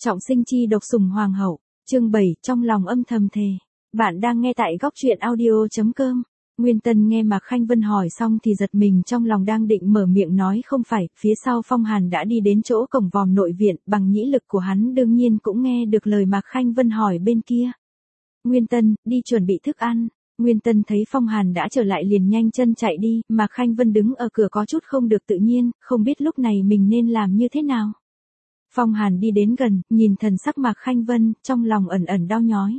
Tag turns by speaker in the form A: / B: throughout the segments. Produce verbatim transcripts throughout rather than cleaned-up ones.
A: Trọng sinh chi độc sủng hoàng hậu, chương bảy, trong lòng âm thầm thề. Bạn đang nghe tại góc truyện audio.com. Nguyên Tân nghe Mạc Khanh Vân hỏi xong thì giật mình, trong lòng đang định mở miệng nói không phải, phía sau Phong Hàn đã đi đến chỗ cổng vòm nội viện, bằng nhĩ lực của hắn đương nhiên cũng nghe được lời Mạc Khanh Vân hỏi bên kia. Nguyên Tân, đi chuẩn bị thức ăn. Nguyên Tân thấy Phong Hàn đã trở lại liền nhanh chân chạy đi, Mạc Khanh Vân đứng ở cửa có chút không được tự nhiên, không biết lúc này mình nên làm như thế nào. Phong Hàn đi đến gần, nhìn thần sắc Mạc Khanh Vân, trong lòng ẩn ẩn đau nhói.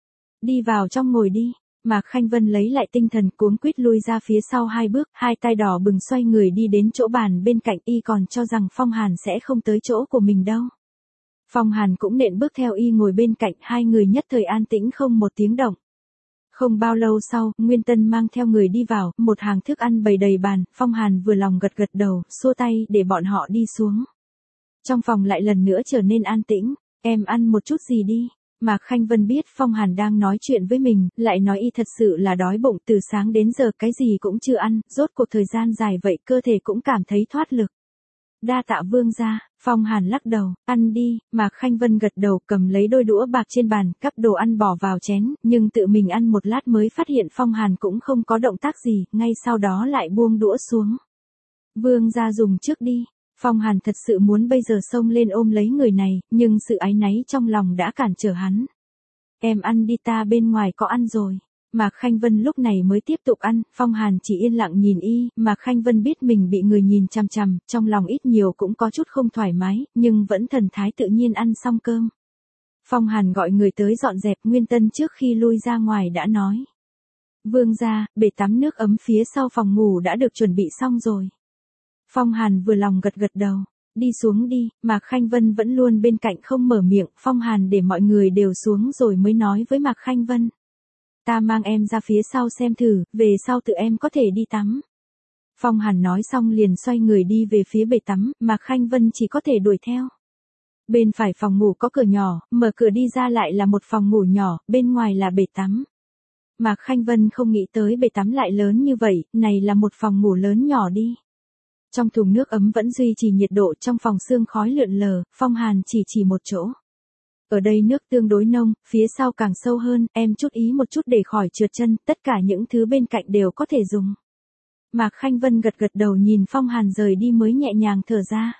A: Đi vào trong ngồi đi. Mạc Khanh Vân lấy lại tinh thần, cuống quýt lui ra phía sau hai bước, hai tay đỏ bừng xoay người đi đến chỗ bàn bên cạnh, y còn cho rằng Phong Hàn sẽ không tới chỗ của mình đâu. Phong Hàn cũng nện bước theo y ngồi bên cạnh, hai người nhất thời an tĩnh không một tiếng động. Không bao lâu sau, Nguyên Tân mang theo người đi vào, một hàng thức ăn bày đầy bàn, Phong Hàn vừa lòng gật gật đầu, xua tay để bọn họ đi xuống. Trong phòng lại lần nữa trở nên an tĩnh, em ăn một chút gì đi. Mạc Khanh Vân biết Phong Hàn đang nói chuyện với mình, lại nói y thật sự là đói bụng, từ sáng đến giờ cái gì cũng chưa ăn, rốt cuộc thời gian dài vậy cơ thể cũng cảm thấy thoát lực. Đa tạ vương gia. Phong Hàn lắc đầu, ăn đi. Mạc Khanh Vân gật đầu, cầm lấy đôi đũa bạc trên bàn, cắp đồ ăn bỏ vào chén, nhưng tự mình ăn một lát mới phát hiện Phong Hàn cũng không có động tác gì, ngay sau đó lại buông đũa xuống. Vương gia dùng trước đi. Phong Hàn thật sự muốn bây giờ xông lên ôm lấy người này, nhưng sự áy náy trong lòng đã cản trở hắn. Em ăn đi, ta bên ngoài có ăn rồi. Mạc Khanh Vân lúc này mới tiếp tục ăn, Phong Hàn chỉ yên lặng nhìn y, Mạc Khanh Vân biết mình bị người nhìn chằm chằm, trong lòng ít nhiều cũng có chút không thoải mái, nhưng vẫn thần thái tự nhiên ăn xong cơm. Phong Hàn gọi người tới dọn dẹp, Nguyên Tân trước khi lui ra ngoài đã nói. Vương gia, bể tắm nước ấm phía sau phòng ngủ đã được chuẩn bị xong rồi. Phong Hàn vừa lòng gật gật đầu. Đi xuống đi. Mạc Khanh Vân vẫn luôn bên cạnh không mở miệng, Phong Hàn để mọi người đều xuống rồi mới nói với Mạc Khanh Vân. Ta mang em ra phía sau xem thử, về sau tự em có thể đi tắm. Phong Hàn nói xong liền xoay người đi về phía bể tắm, Mạc Khanh Vân chỉ có thể đuổi theo. Bên phải phòng ngủ có cửa nhỏ, mở cửa đi ra lại là một phòng ngủ nhỏ, bên ngoài là bể tắm. Mạc Khanh Vân không nghĩ tới bể tắm lại lớn như vậy, này là một phòng ngủ lớn nhỏ đi. Trong thùng nước ấm vẫn duy trì nhiệt độ, trong phòng sương khói lượn lờ, Phong Hàn chỉ chỉ một chỗ. Ở đây nước tương đối nông, phía sau càng sâu hơn, em chút ý một chút để khỏi trượt chân, tất cả những thứ bên cạnh đều có thể dùng. Mạc Khanh Vân gật gật đầu nhìn Phong Hàn rời đi mới nhẹ nhàng thở ra.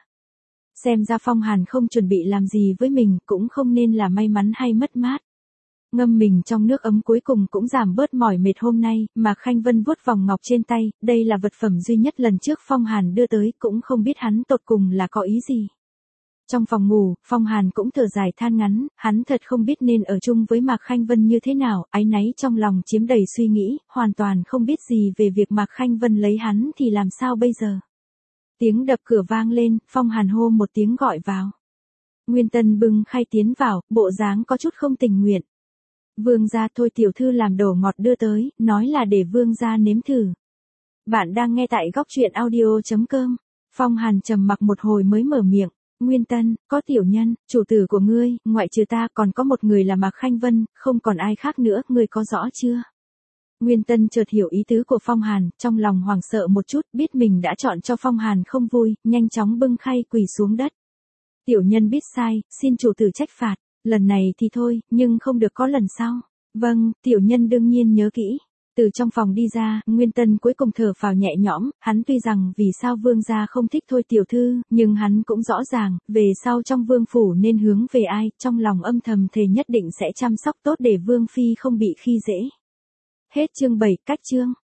A: Xem ra Phong Hàn không chuẩn bị làm gì với mình, cũng không nên là may mắn hay mất mát. Ngâm mình trong nước ấm cuối cùng cũng giảm bớt mỏi mệt hôm nay, Mạc Khanh Vân vuốt vòng ngọc trên tay, đây là vật phẩm duy nhất lần trước Phong Hàn đưa tới, cũng không biết hắn tột cùng là có ý gì. Trong phòng ngủ, Phong Hàn cũng thở dài than ngắn, hắn thật không biết nên ở chung với Mạc Khanh Vân như thế nào, áy náy trong lòng chiếm đầy suy nghĩ, hoàn toàn không biết gì về việc Mạc Khanh Vân lấy hắn thì làm sao bây giờ. Tiếng đập cửa vang lên, Phong Hàn hô một tiếng gọi vào. Nguyên Tân bưng khay tiến vào, bộ dáng có chút không tình nguyện. Vương gia, thôi tiểu thư làm đồ ngọt đưa tới, nói là để vương gia nếm thử. Bạn đang nghe tại góc truyện audio.com. Phong Hàn trầm mặc một hồi mới mở miệng. Nguyên Tân, có tiểu nhân, chủ tử của ngươi, ngoại trừ ta còn có một người là Mạc Khanh Vân, không còn ai khác nữa, ngươi có rõ chưa? Nguyên Tân chợt hiểu ý tứ của Phong Hàn, trong lòng hoảng sợ một chút, biết mình đã chọn cho Phong Hàn không vui, nhanh chóng bưng khay quỳ xuống đất. Tiểu nhân biết sai, xin chủ tử trách phạt. Lần này thì thôi, nhưng không được có lần sau. Vâng, tiểu nhân đương nhiên nhớ kỹ. Từ trong phòng đi ra, Nguyên Tân cuối cùng thở phào nhẹ nhõm, hắn tuy rằng vì sao vương gia không thích thôi tiểu thư, nhưng hắn cũng rõ ràng, về sau trong vương phủ nên hướng về ai, trong lòng âm thầm thề nhất định sẽ chăm sóc tốt để vương phi không bị khi dễ. Hết chương bảy, cách chương.